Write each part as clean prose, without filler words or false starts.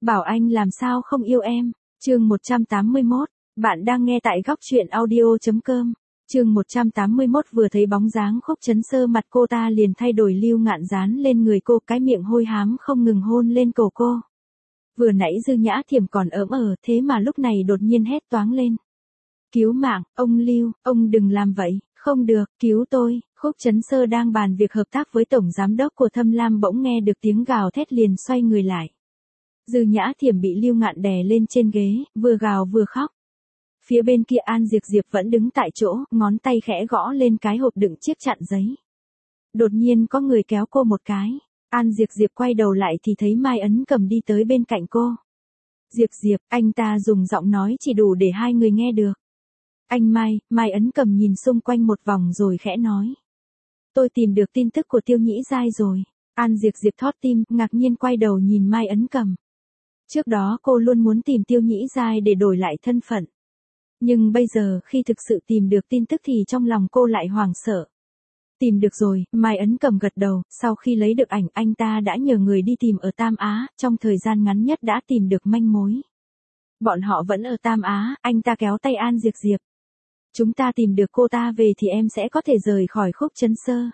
Bảo anh làm sao không yêu em. Chương 181, bạn đang nghe tại góc truyện audio.com. Chương 181 vừa thấy bóng dáng Khúc Chấn Sơ mặt cô ta liền thay đổi, Lưu Ngạn dán lên người cô, cái miệng hôi hám không ngừng hôn lên cổ cô. Vừa nãy Dư Nhã Thiểm còn thế mà lúc này đột nhiên hét toáng lên. Cứu mạng, ông Lưu, ông đừng làm vậy, không được, cứu tôi. Khúc Chấn Sơ đang bàn việc hợp tác với tổng giám đốc của Thâm Lam bỗng nghe được tiếng gào thét liền xoay người lại. Dư Nhã Thiểm bị Lưu Ngạn đè lên trên ghế, vừa gào vừa khóc. Phía bên kia An Diệp Diệp vẫn đứng tại chỗ, ngón tay khẽ gõ lên cái hộp đựng chiếc chặn giấy. Đột nhiên có người kéo cô một cái. An Diệp Diệp quay đầu lại thì thấy Mai Ấn Cầm đi tới bên cạnh cô. Diệp Diệp, anh ta dùng giọng nói chỉ đủ để hai người nghe được. Anh Mai Ấn Cầm nhìn xung quanh một vòng rồi khẽ nói. Tôi tìm được tin tức của Tiêu Nhĩ Giai rồi. An Diệp Diệp thót tim, ngạc nhiên quay đầu nhìn Mai Ấn Cầm. Trước đó cô luôn muốn tìm Tiêu Nhĩ Giai để đổi lại thân phận. Nhưng bây giờ khi thực sự tìm được tin tức thì trong lòng cô lại hoảng sợ. Tìm được rồi, Mai Ấn Cầm gật đầu, sau khi lấy được ảnh anh ta đã nhờ người đi tìm ở Tam Á, trong thời gian ngắn nhất đã tìm được manh mối. Bọn họ vẫn ở Tam Á, anh ta kéo tay An Diệp Diệp. Chúng ta tìm được cô ta về thì em sẽ có thể rời khỏi Khúc Chấn Sơ.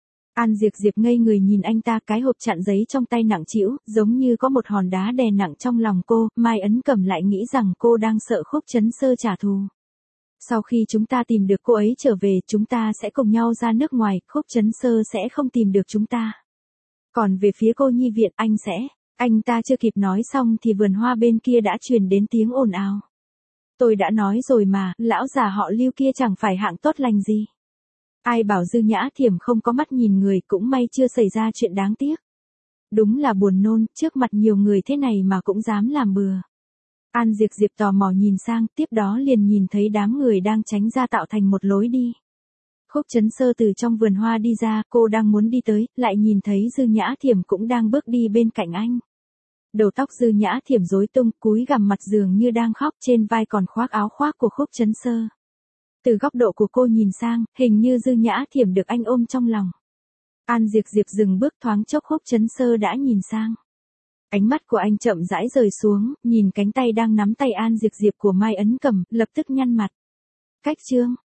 An Diệp Diệp ngây người nhìn anh ta, cái hộp chặn giấy trong tay nặng trĩu, giống như có một hòn đá đè nặng trong lòng cô. Mai Ấn Cầm lại nghĩ rằng cô đang sợ Khúc Chấn Sơ trả thù. Sau khi chúng ta tìm được cô ấy trở về, chúng ta sẽ cùng nhau ra nước ngoài, Khúc Chấn Sơ sẽ không tìm được chúng ta. Còn về phía cô nhi viện, anh ta chưa kịp nói xong thì vườn hoa bên kia đã truyền đến tiếng ồn ào. Tôi đã nói rồi mà, lão già họ Lưu kia chẳng phải hạng tốt lành gì. Ai bảo Dư Nhã Thiểm không có mắt nhìn người, cũng may chưa xảy ra chuyện đáng tiếc. Đúng là buồn nôn, trước mặt nhiều người thế này mà cũng dám làm bừa. An Diệp Diệp tò mò nhìn sang, tiếp đó liền nhìn thấy đám người đang tránh ra tạo thành một lối đi. Khúc Chấn Sơ từ trong vườn hoa đi ra, cô đang muốn đi tới, lại nhìn thấy Dư Nhã Thiểm cũng đang bước đi bên cạnh anh. Đầu tóc Dư Nhã Thiểm rối tung, cúi gằm mặt dường như đang khóc, trên vai còn khoác áo khoác của Khúc Chấn Sơ. Từ góc độ của cô nhìn sang, hình như Dư Nhã Thiểm được anh ôm trong lòng. An Diệp Diệp dừng bước, thoáng chốc Khúc Chấn Sơ đã nhìn sang. Ánh mắt của anh chậm rãi rời xuống, nhìn cánh tay đang nắm tay An Diệp Diệp của Mai Ấn Cầm, lập tức nhăn mặt. Cách chương,